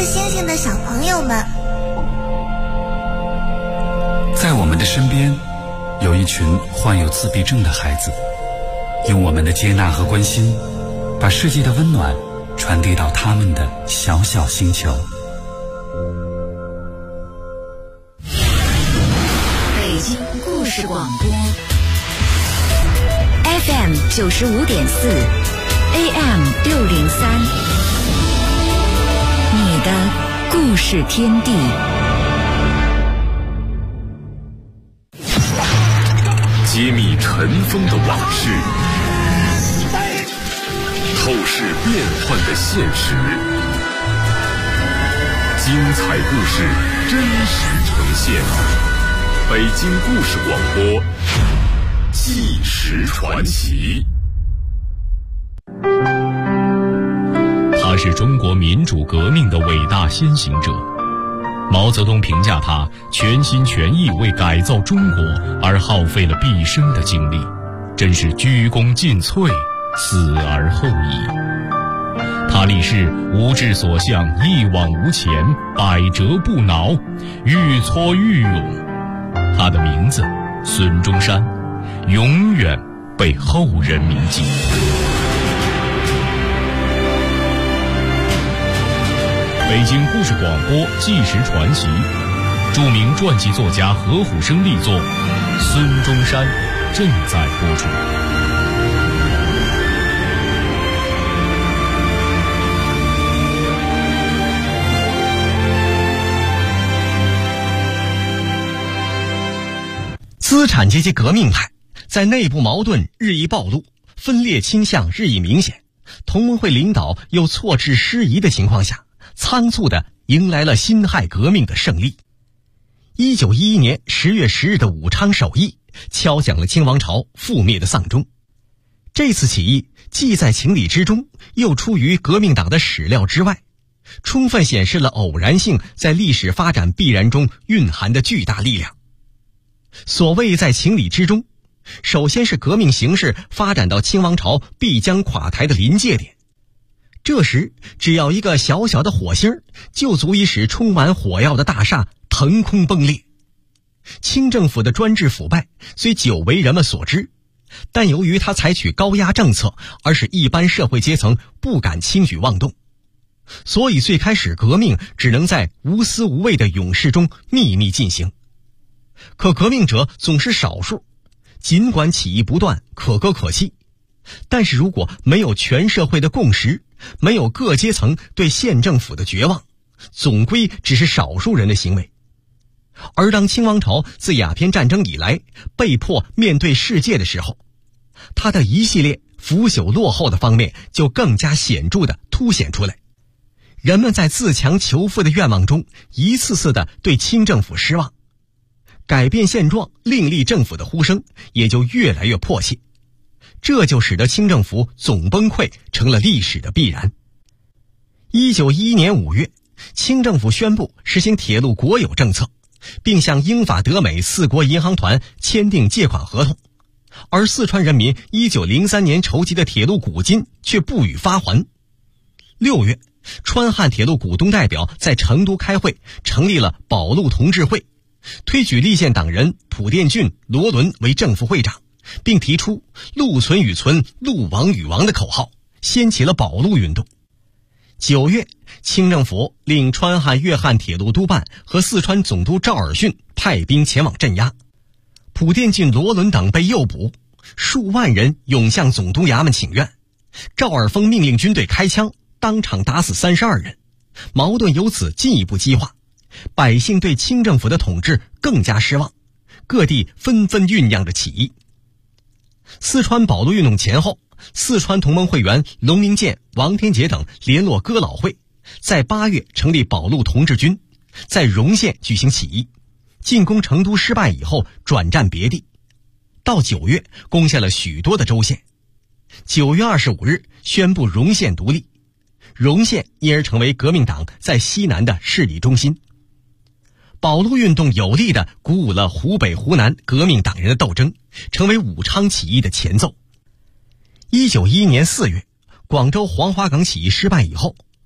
着星星的小朋友们。 在我们的身边，有一群患有自闭症的孩子，用我们的接纳和关心，把世界的温暖传递到他们的小小星球。 北京故事广播 FM 95.4 AM 603，你的故事天地。 揭秘尘封的往事，透视变幻的现实，精彩故事真实呈现。北京故事广播，纪实传奇。 他是中国民主革命的伟大先行者。毛泽东评价他全心全意为改造中国而耗费了毕生的精力，真是鞠躬尽瘁，死而后已。他立誓无志所向，一往无前，百折不挠，愈挫愈勇。他的名字孙中山，永远被后人铭记。北京故事广播纪实传奇，著名传记作家何虎生力作《孙中山》正在播出。 资产阶级革命派在内部矛盾日益暴露，分裂倾向日益明显，同盟会领导又错置失仪的情况下，仓促地迎来了辛亥革命的胜利。1911年10月10日的武昌首义敲响了清王朝覆灭的丧钟。这次起义既在情理之中，又出于革命党的始料之外，充分显示了偶然性在历史发展必然中蕴含的巨大力量。所谓在情理之中，首先是革命形势发展到清王朝必将垮台的临界点。这时只要一个小小的火星，就足以使充满火药的大厦腾空崩裂。清政府的专制腐败虽久为人们所知，但由于他采取高压政策，而使一般社会阶层不敢轻举妄动，所以最开始革命只能在无私无畏的勇士中秘密进行。可革命者总是少数，尽管起义不断，可歌可泣，但是如果没有全社会的共识，没有各阶层对县政府的绝望，总归只是少数人的行为。而当清王朝自鸦片战争以来被迫面对世界的时候，他的一系列腐朽落后的方面就更加显著地凸显出来。人们在自强求富的愿望中一次次地对清政府失望，改变现状另立政府的呼声也就越来越迫切，这就使得清政府总崩溃成了历史的必然。1911年5月，清政府宣布实行铁路国有政策，并向英法德美4国银行团签订借款合同，而四川人民1903年筹集的铁路股金却不予发还。6月，川汉铁路股东代表在成都开会，成立了保路同志会，推举立宪党人蒲殿俊、罗伦为正副会长，并提出路存与存，路亡与亡的口号，掀起了保路运动。9月，清政府令川汉粤汉铁路督办和四川总督赵尔巽派兵前往镇压，蒲殿俊、罗伦等被诱捕，数万人涌向总督衙门请愿，赵尔丰命令军队开枪，当场打死32人，矛盾由此进一步激化，百姓对清政府的统治更加失望，各地纷纷酝酿着起义。四川保路运动前后，四川同盟会员龙明建、王天杰等联络哥老会，在8月成立保路同志军，在荣县举行起义，进攻成都失败以后转战别地，到9月攻下了许多的州县。9月25日宣布荣县独立，荣县因而成为革命党在西南的势力中心。保路运动有力地鼓舞了湖北、湖南革命党人的斗争，成为武昌起义的前奏。1911年4月，广州黄花岗起义失败以后，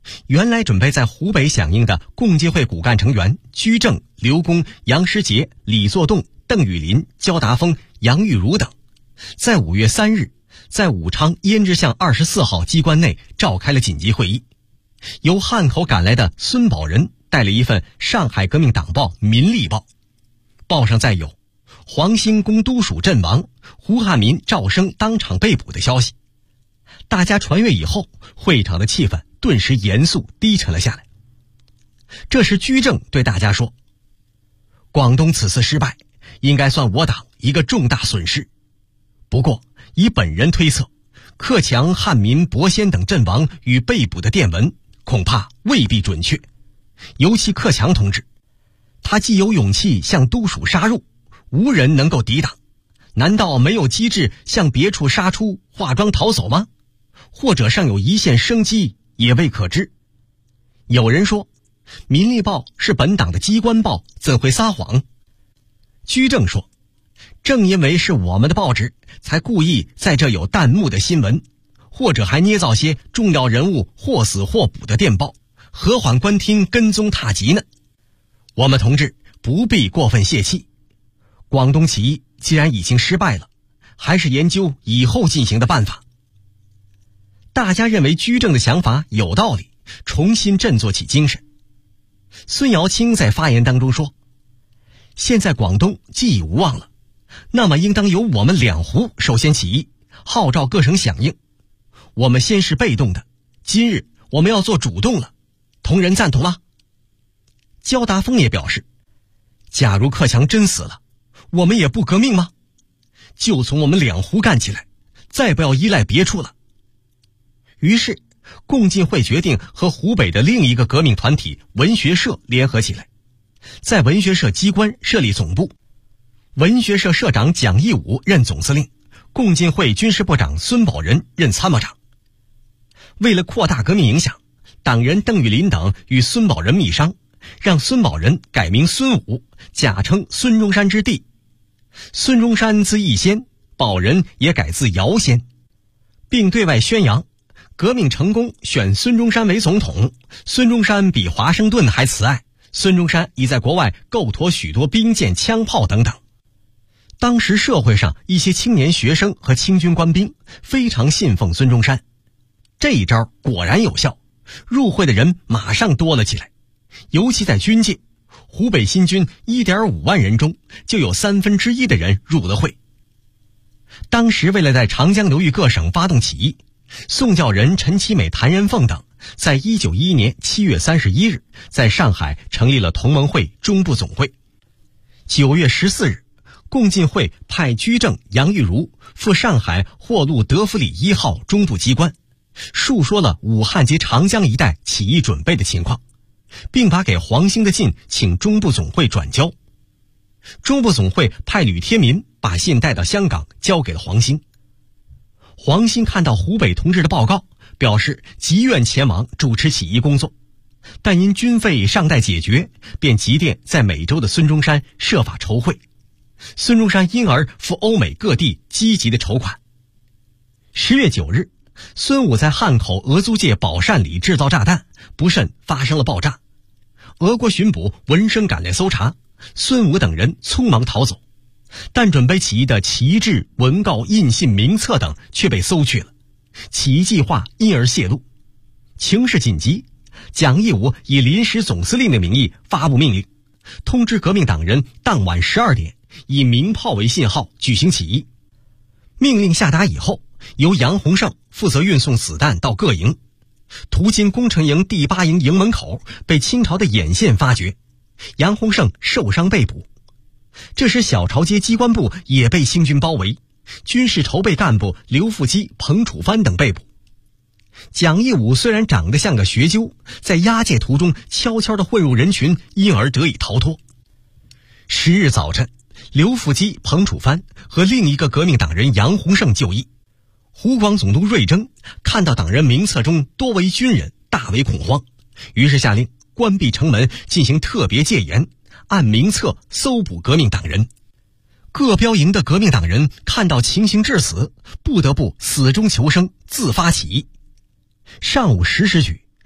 原来准备在湖北响应的共济会骨干成员居正、刘公、杨师杰、李作栋、邓雨林、焦达峰、杨玉茹等，在5月3日在武昌胭脂巷24号机关内召开了紧急会议。由汉口赶来的孙宝仁带了一份上海革命党报《民力报》，报上载有黄兴公都署阵亡，胡汉民、赵生当场被捕的消息。大家传阅以后，会场的气氛顿时严肃低沉了下来。这时居正对大家说，广东此次失败应该算我党一个重大损失，不过以本人推测，克强、汉民、伯先等阵亡与被捕的电文恐怕未必准确，尤其克强同志，他既有勇气向都署杀入，无人能够抵挡，难道没有机智向别处杀出，化妆逃走吗？或者尚有一线生机也未可知。有人说，民力报是本党的机关报，怎会撒谎？居正说，正因为是我们的报纸，才故意在这有弹幕的新闻，或者还捏造些重要人物或死或捕的电报，何缓观听，跟踪踏迹呢？我们同志不必过分泄气，广东起义既然已经失败了，还是研究以后进行的办法。大家认为居正的想法有道理，重新振作起精神。孙瑶卿在发言当中说，现在广东既已无望了，那么应当由我们两湖首先起义，号召各省响应。我们先是被动的，今日我们要做主动了，同仁赞同吗？焦达峰也表示，假如克强真死了，我们也不革命吗？就从我们两湖干起来，再不要依赖别处了。于是共进会决定和湖北的另一个革命团体文学社联合起来，在文学社机关设立总部，文学社社长蒋义武任总司令，共进会军事部长孙宝仁任参谋长。为了扩大革命影响，党人邓玉林等与孙宝仁密商，让孙宝仁改名孙武，假称孙中山之弟。孙中山字逸仙，宝仁也改字尧仙，并对外宣扬革命成功选孙中山为总统，孙中山比华盛顿还慈爱，孙中山已在国外构妥许多兵舰枪炮等等。当时社会上一些青年学生和清军官兵非常信奉孙中山，这一招果然有效，入会的人马上多了起来。尤其在军界，湖北新军 1.5 万人中就有1/3的人入了会。当时为了在长江流域各省发动起义，宋教仁、陈其美、谭仁凤等在1911年7月31日在上海成立了同盟会中部总会。9月14日，共进会派居正、杨玉茹赴上海霍路德弗里1号中部机关，述说了武汉及长江一带起义准备的情况，并把给黄兴的信请中部总会转交。中部总会派吕天民把信带到香港，交给了黄兴。黄兴看到湖北同志的报告，表示急愿前往主持起义工作，但因军费尚待解决，便急电在美洲的孙中山设法筹会。孙中山因而赴欧美各地积极的筹款。10月9日，孙武在汉口俄租界宝善里制造炸弹，不慎发生了爆炸。俄国巡捕闻声赶来搜查，孙武等人匆忙逃走，但准备起义的旗帜、文告、印信、名册等却被搜去了，起义计划因而泄露。情势紧急，蒋义武以临时总司令的名义发布命令，通知革命党人当晚12点以鸣炮为信号举行起义。命令下达以后，由杨洪胜负责运送子弹到各营，途经工程营第8营营门口，被清朝的眼线发觉，杨洪胜受伤被捕。这时小潮街机关部也被清军包围，军事筹备干部刘复基、彭楚藩等被捕。蒋义武虽然长得像个学究，在押解途中悄悄地混入人群，因而得以逃脱。10日早晨，刘复基、彭楚藩和另一个革命党人杨洪胜就义。湖广总督瑞征看到党人名册中多为军人，大为恐慌，于是下令关闭城门，进行特别戒严，按名册搜捕革命党人。各标营的革命党人看到情形至此，不得不死中求生，自发起义。上午10时许，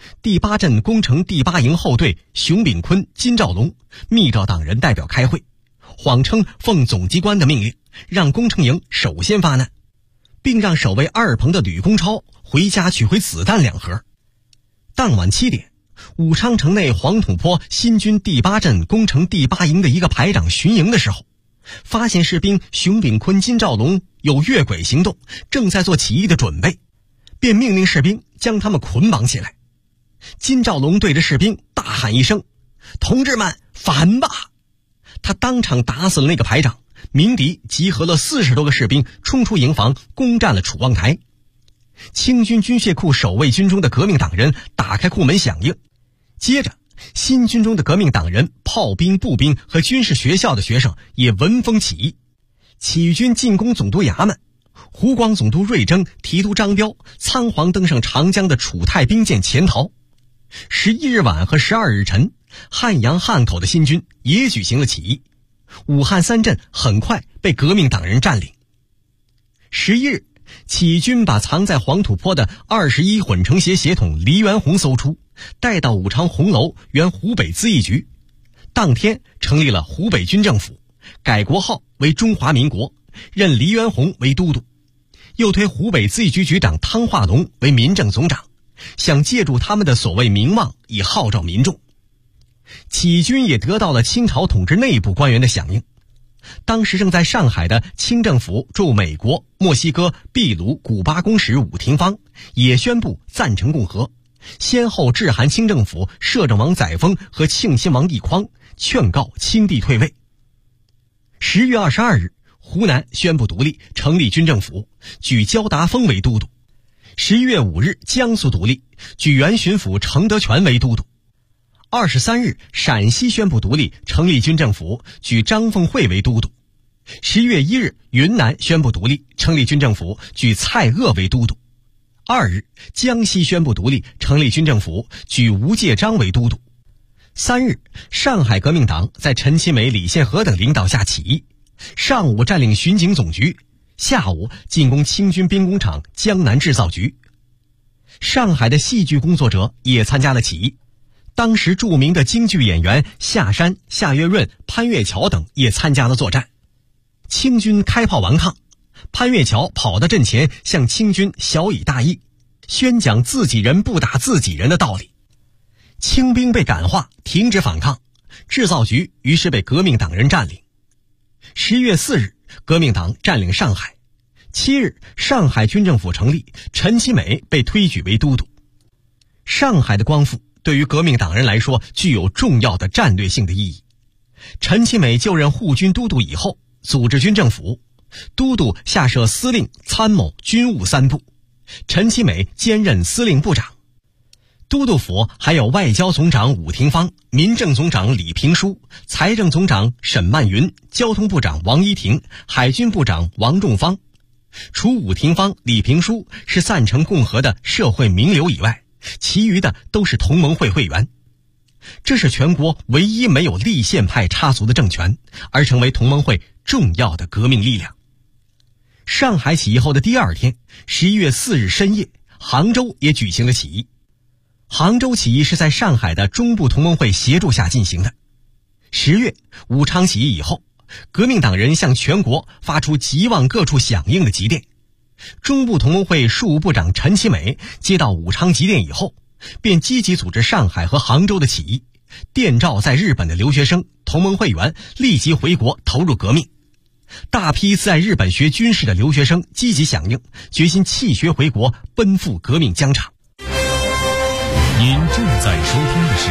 第8镇攻城第8营后队熊秉坤、金兆龙密召党人代表开会，谎称奉总机关的命令，让工程营首先发难，并让守卫2棚的吕公超回家取回子弹2盒。当晚7点，武昌城内黄土坡新军第8镇攻城第8营的一个排长巡营的时候，发现士兵熊秉坤、金兆龙有越轨行动，正在做起义的准备，便命令士兵将他们捆绑起来。金兆龙对着士兵大喊一声：“同志们，反吧！”他当场打死了那个排长，鸣笛集合了40多个士兵，冲出营房，攻占了楚望台。清军军械库守卫军中的革命党人打开库门响应，接着新军中的革命党人、炮兵、步兵和军事学校的学生也闻风起义。起义军进攻总督衙门，湖广总督瑞征、提督张彪仓皇登上长江的楚泰兵舰潜逃。11日晚和12日晨，汉阳、汉口的新军也举行了起义，武汉3镇很快被革命党人占领。11日，起义军把藏在黄土坡的21混成协协统黎元洪搜出，带到武昌红楼原湖北咨议局，当天成立了湖北军政府，改国号为中华民国，任黎元洪为都督，又推湖北咨议局局长汤化龙为民政总长，想借助他们的所谓名望以号召民众。起义军也得到了清朝统治内部官员的响应。当时正在上海的清政府驻美国、墨西哥、秘鲁、古巴公使伍廷芳也宣布赞成共和，先后致函清政府摄政王载沣和庆亲王奕匡，劝告清帝退位。10月22日，湖南宣布独立，成立军政府，举焦达峰为都督。11月5日，江苏独立，举原巡抚程德全为都督。23日，陕西宣布独立，成立军政府，举张凤会为都督。11月1日，云南宣布独立，成立军政府，举蔡锷为都督。2日，江西宣布独立，成立军政府，举吴介章为都督。3日，上海革命党在陈其美、李宪和等领导下起义，上午占领巡警总局，下午进攻清军兵工厂江南制造局。上海的戏剧工作者也参加了起义，当时著名的京剧演员夏山、夏月润、潘月桥等也参加了作战。清军开炮顽抗，潘月桥跑到阵前向清军小以大义，宣讲自己人不打自己人的道理。清兵被感化，停止反抗，制造局于是被革命党人占领。10月4日，革命党占领上海。7日，上海军政府成立，陈其美被推举为都督。上海的光复对于革命党人来说具有重要的战略性的意义。陈其美就任护军都督以后，组织军政府，都督下设司令、参谋、军务3部，陈其美兼任司令部长。都督府还有外交总长伍廷芳、民政总长李平书、财政总长沈曼云、交通部长王一婷、海军部长王仲方。除伍廷芳、李平书是赞成共和的社会名流以外，其余的都是同盟会会员。这是全国唯一没有立宪派插足的政权，而成为同盟会重要的革命力量。上海起义后的第2天，11月4日深夜，杭州也举行了起义。杭州起义是在上海的中部同盟会协助下进行的。10月，武昌起义以后，革命党人向全国发出急望各处响应的急电。中部同盟会庶务部长陈其美接到武昌急电以后，便积极组织上海和杭州的起义，电召在日本的留学生、同盟会员立即回国投入革命。大批在日本学军事的留学生积极响应，决心弃学回国，奔赴革命疆场。 您正在收听的是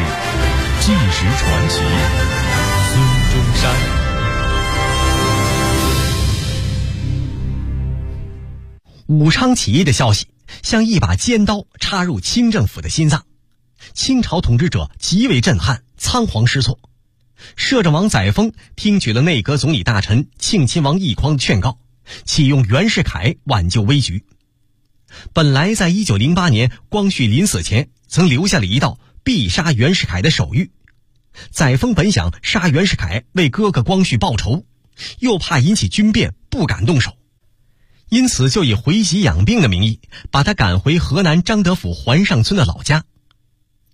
《纪实传奇》，孙中山。 武昌起义的消息像一把尖刀插入清政府的心脏，清朝统治者极为震撼，仓皇失措。摄政王载沣听取了内阁总理大臣庆亲王奕匡的劝告，启用袁世凯挽救危局。本来在1908年光绪临死前曾留下了一道必杀袁世凯的手谕，载沣本想杀袁世凯为哥哥光绪报仇，又怕引起军变，不敢动手，因此就以回籍养病的名义把他赶回河南张德府环上村的老家。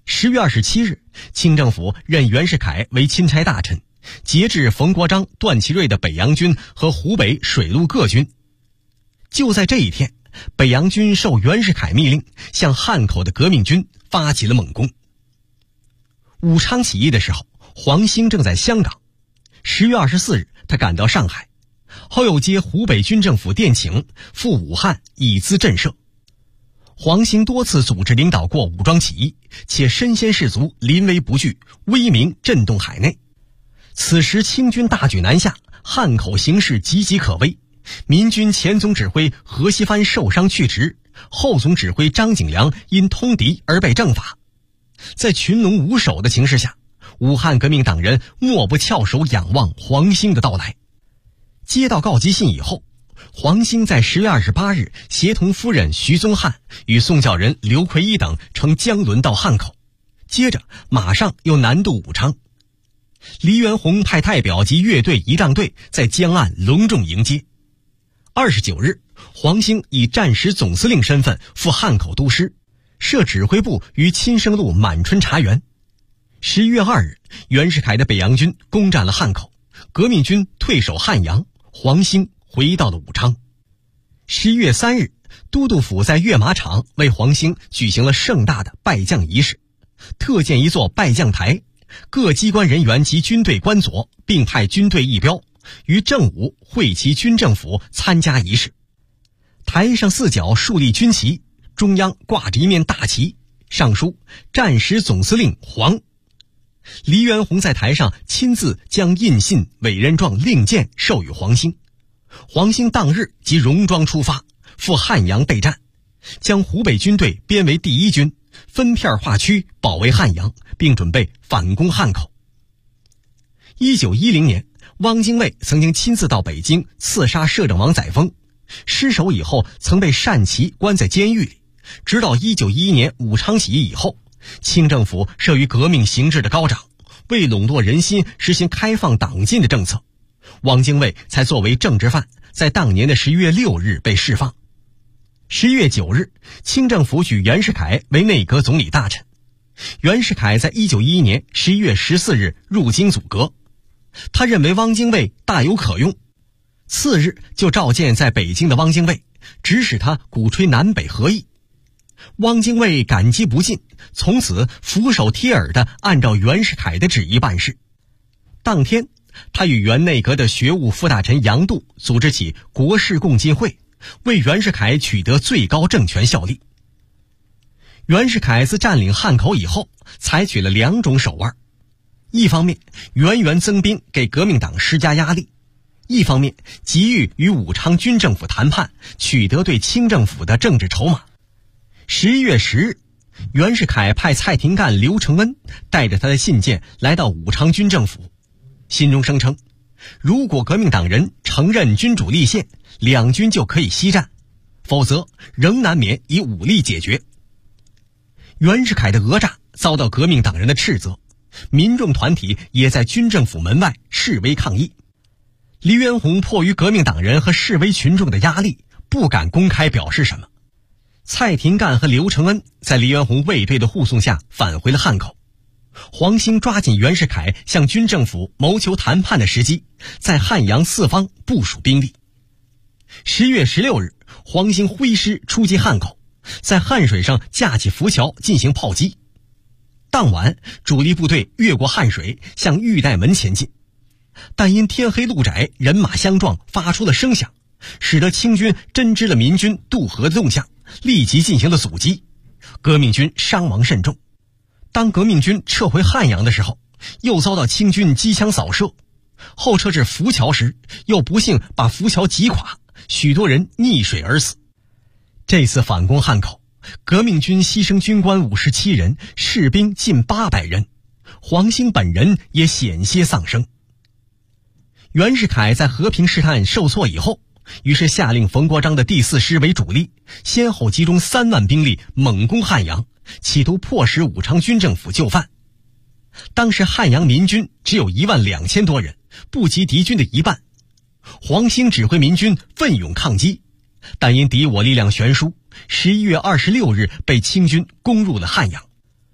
10月27日，清政府任袁世凯为钦差大臣，节制冯国璋、段祺瑞的北洋军和湖北水陆各军。就在这一天，北洋军受袁世凯密令，向汉口的革命军发起了猛攻。武昌起义的时候，黄兴正在香港。10月24日，他赶到上海，后又接湖北军政府电请，赴武汉以资震慑。黄兴多次组织领导过武装起义，且身先士卒，临危不惧，威名震动海内。此时清军大举南下，汉口形势岌岌可危。民军前总指挥何锡藩受伤去职，后总指挥张景良因通敌而被正法。在群龙无首的情势下，武汉革命党人莫不翘首仰望黄兴的到来。接到告急信以后，黄兴在10月28日协同夫人徐宗汉与宋教仁刘奎一等乘江轮到汉口，接着马上又南渡武昌。黎元洪派代表及乐队仪仗队在江岸隆重迎接。29日，黄兴以战时总司令身份赴汉口督师，设指挥部于亲生路满春茶园。11月2日，袁世凯的北洋军攻占了汉口，革命军退守汉阳，黄兴回到了武昌。11月3日，都督府在阅马场为黄兴举行了盛大的拜将仪式，特建一座拜将台，各机关人员及军队官佐并派军队一标，于正午会齐军政府参加仪式。台上4角竖立军旗，中央挂着一面大旗，上书战时总司令黄。黎元洪在台上亲自将印信、委任状、令箭授予黄兴。黄兴当日即戎装出发，赴汉阳备战，将湖北军队编为第1军，分片划区保卫汉阳，并准备反攻汉口。1910年，汪精卫曾经亲自到北京刺杀摄政王载沣，失手以后曾被单骑关在监狱里，直到1911年武昌起义以后，清政府慑于革命形势的高涨，为笼络人心实行开放党禁的政策，汪精卫才作为政治犯，在当年的11月6日被释放。11月9日，清政府举袁世凯为内阁总理大臣。袁世凯在1911年11月14日入京组阁，他认为汪精卫大有可用，次日就召见在北京的汪精卫，指使他鼓吹南北合议。汪精卫感激不尽，从此俯首帖耳地按照袁世凯的旨意办事。当天，他与原内阁的学务副大臣杨度组织起国事共进会，为袁世凯取得最高政权效力。袁世凯自占领汉口以后，采取了2种手腕，一方面源源增兵给革命党施加压力，一方面急于与武昌军政府谈判，取得对清政府的政治筹码。11月10日，袁世凯派蔡廷干、刘承恩带着他的信件来到武昌军政府，信中声称，如果革命党人承认君主立宪，2军就可以息战，否则仍难免以武力解决。袁世凯的讹诈遭到革命党人的斥责，民众团体也在军政府门外示威抗议。黎元洪迫于革命党人和示威群众的压力，不敢公开表示什么。蔡廷干和刘承恩在黎元洪卫队的护送下返回了汉口。黄兴抓紧袁世凯向军政府谋求谈判的时机，在汉阳四方部署兵力。10月16日，黄兴挥师出击汉口，在汉水上架起浮桥进行炮击。当晚，主力部队越过汉水，向玉带门前进，但因天黑路窄，人马相撞发出了声响，使得清军侦知了民军渡河的动向，立即进行了阻击，革命军伤亡甚重。当革命军撤回汉阳的时候，又遭到清军机枪扫射，后撤至浮桥时，又不幸把浮桥击垮，许多人溺水而死。这次反攻汉口，革命军牺牲军官57人，士兵近800人，黄兴本人也险些丧生。袁世凯在和平试探受挫以后，于是下令冯国璋的第4师为主力，先后集中3万兵力猛攻汉阳，企图迫使武昌军政府就范。当时汉阳民军只有12000多人，不及敌军的一半。黄兴指挥民军奋勇抗击，但因敌我力量悬殊，11月26日被清军攻入了汉阳。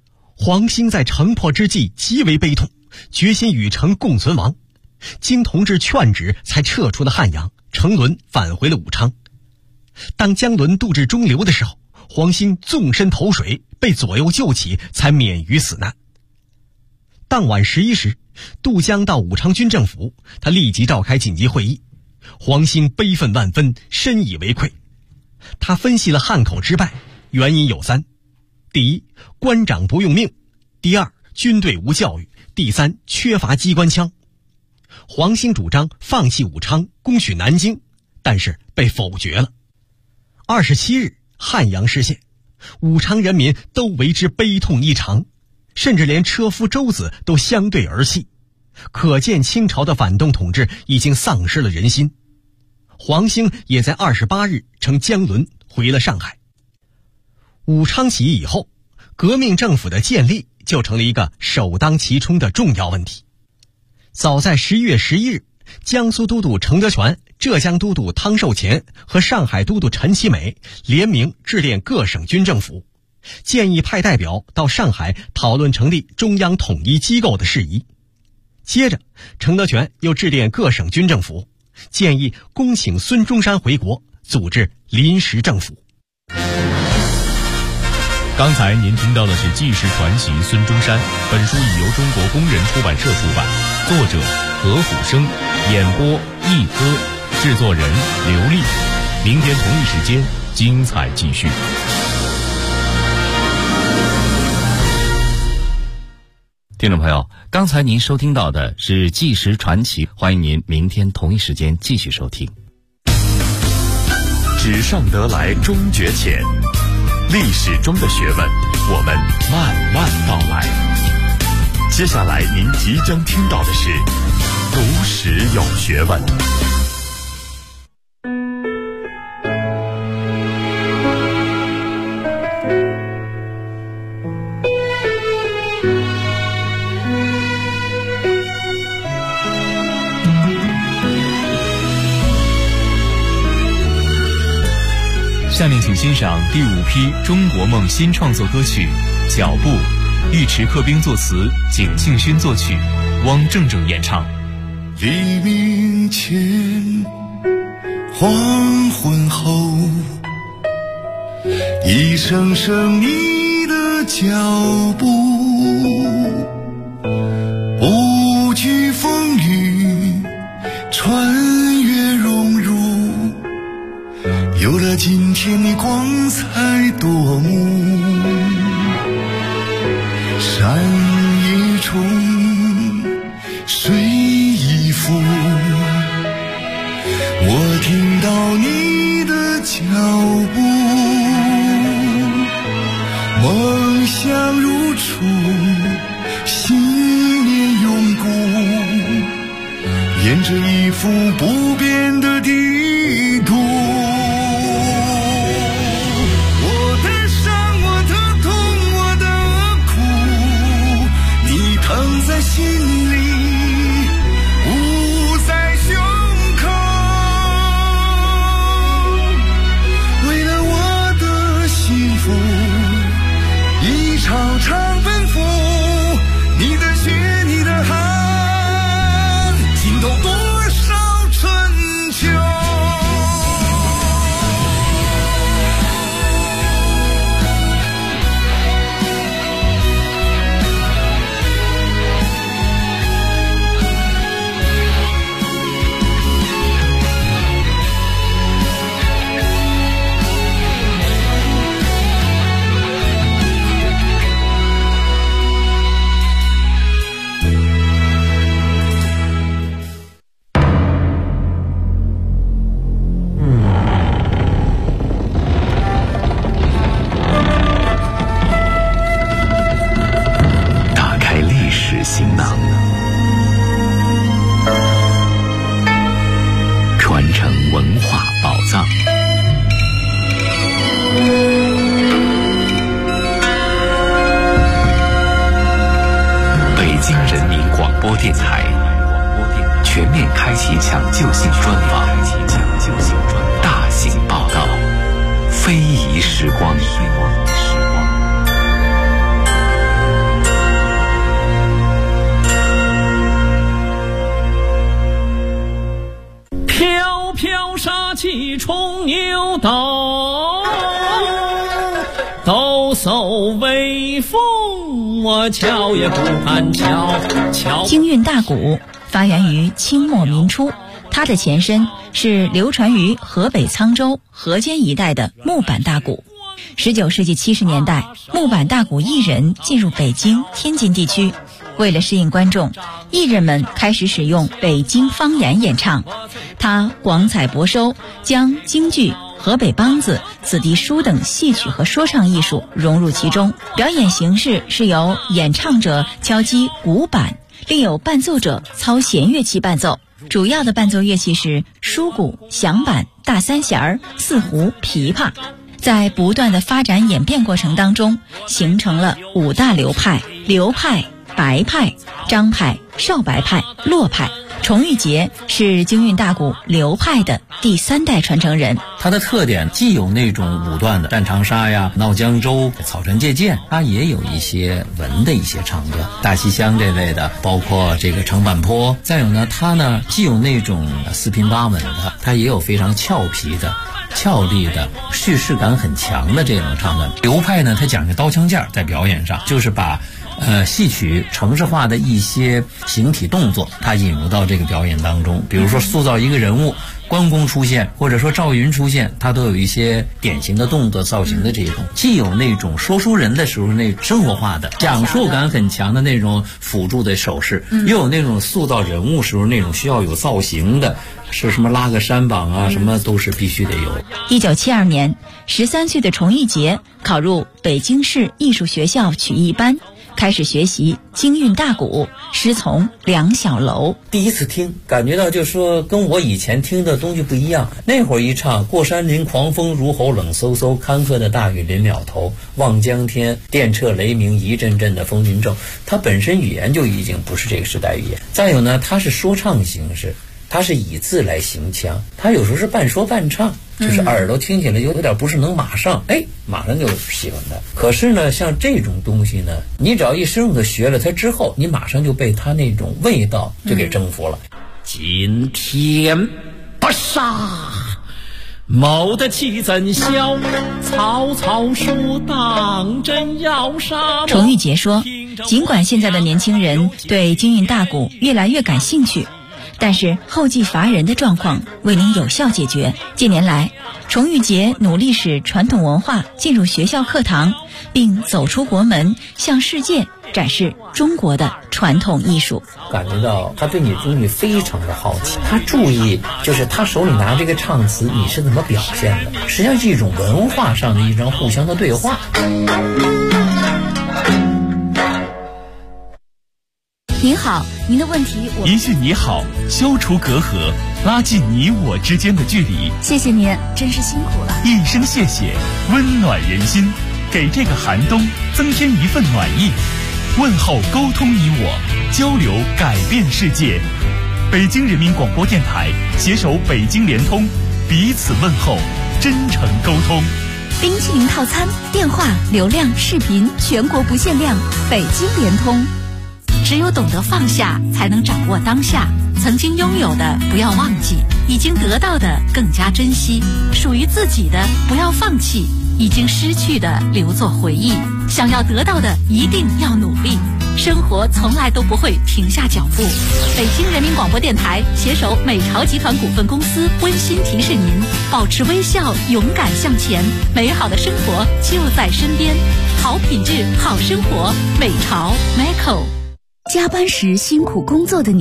黄兴在城破之际极为悲痛，决心与城共存亡。经同志劝止，才撤出了汉阳，乘轮返回了武昌。当江轮渡至中流的时候，黄兴纵身投水，被左右救起，才免于死难。当晚11时，渡江到武昌军政府，他立即召开紧急会议。黄兴悲愤万分，深以为愧。他分析了汉口之败，原因有3：第一，官长不用命；第二，军队无教育；第三，缺乏机关枪。黄兴主张放弃武昌，攻取南京，但是被否决了。27日，汉阳失陷，武昌人民都为之悲痛异常，甚至连车夫周子都相对而泣，可见清朝的反动统治已经丧失了人心。黄兴也在28日乘江轮回了上海。武昌起义以后，革命政府的建立就成了一个首当其冲的重要问题。早在11月11日，江苏都督程德全、浙江都督汤寿乾和上海都督陈其美联名致电各省军政府，建议派代表到上海讨论成立中央统一机构的事宜。接着，程德全又致电各省军政府，建议恭请孙中山回国，组织临时政府。 刚才您听到的是纪实传奇孙中山，本书已由中国工人出版社出版，作者何虎生，演播一歌，制作人刘丽。明天同一时间精彩继续。 听众朋友，刚才您收听到的是纪实传奇，欢迎您明天同一时间继续收听。 纸上得来终觉浅，历史中的学问，我们慢慢道来。接下来您即将听到的是读史有学问。 下面请欣赏第5批中国梦新创作歌曲《脚步》，尉迟克兵作词，景庆勋作曲，汪正正演唱。 黎明前，黄昏后，一声声你的脚步，不惧风雨，穿越荣辱，有了今天你光彩夺目。山一重，水一浮，我听到你的脚步，梦想如初，信念永固，沿着一幅不变的地图。我的伤，我的痛，我的苦，你疼在心里，捂在胸口。为了我的幸福，一场场奔赴，你的血，你的汗，浸透多少春秋。电台全面开启抢救性专访，大型报道，非遗时光。 一重牛刀，抖擞威风，我瞧也不敢瞧。 京韵大鼓发源于清末民初，它的前身是流传于河北沧州、河间一带的木板大鼓。19世纪70年代，木板大鼓艺人进入北京、天津地区，为了适应观众，艺人们开始使用北京方言演唱。他广采博收，将京剧、河北梆子、子弟书等戏曲和说唱艺术融入其中。表演形式是由演唱者敲击鼓板，另有伴奏者操弦乐器伴奏。主要的伴奏乐器是书鼓、响板、大三弦、四胡、琵琶。在不断的发展演变过程当中，形成了5大流派：刘派、白派、张派、少白派、骆派。崇玉杰是京韵大鼓刘派的第3代传承人。 它的特点既有那种武断的战长沙呀、闹江州、草船借箭，它也有一些文的一些唱段，大西厢这类的，包括这个长坂坡。再有呢，它呢既有那种四平八稳的，它也有非常俏皮的、俏丽的、叙事感很强的这种唱段。刘派呢，它讲究刀枪剑，在表演上就是把戏曲程式化的一些形体动作，它引入到这个表演当中。比如说塑造一个人物，关公出现，或者说赵云出现，它都有一些典型的动作造型的这种，既有那种说书人的时候那生活化的讲述感很强的那种辅助的手势，又有那种塑造人物时候那种需要有造型的，是什么拉个山膀啊，什么都是必须得有。 1972年，13岁的崇玉杰考入北京市艺术学校曲艺班，开始学习京韵大鼓，师从梁小楼。 第一次听，感觉到就是说跟我以前听的东西不一样。那会儿一唱过山林狂风如吼，冷飕飕，坎坷的大雨临了头，望江天，电掣雷鸣，一阵阵的风云骤。它本身语言就已经不是这个时代语言。再有呢，它是说唱形式，它是以字来行腔，它有时候是半说半唱，就是耳朵听起来有点不是能马上马上就喜欢它。可是呢，像这种东西呢，你只要一深入的学了它之后，你马上就被它那种味道就给征服了。 今天不杀，谋得其怎消？曹操说当真要杀。 崇玉杰说，尽管现在的年轻人对京韵大鼓越来越感兴趣，但是后继乏人的状况未能有效解决。近年来，崇玉杰努力使传统文化进入学校课堂，并走出国门，向世界展示中国的传统艺术。 感觉到他对你的东西非常的好奇，他注意就是他手里拿这个唱词你是怎么表现的，实际上是一种文化上的一种互相的对话。 您好，您的问题我一句你好，消除隔阂，拉近你我之间的距离。 谢谢您，真是辛苦了。 一声谢谢，温暖人心，给这个寒冬增添一份暖意。问候沟通你我，交流改变世界。北京人民广播电台携手北京联通，彼此问候，真诚沟通。 冰淇淋套餐，电话、流量、视频全国不限量，北京联通。只有懂得放下，才能掌握当下。曾经拥有的不要忘记，已经得到的更加珍惜，属于自己的不要放弃，已经失去的留作回忆。想要得到的一定要努力，生活从来都不会停下脚步。北京人民广播电台携手美朝集团股份公司温馨提示您：保持微笑，勇敢向前，美好的生活就在身边。好品质，好生活，美朝 Michael。加班时辛苦工作的你。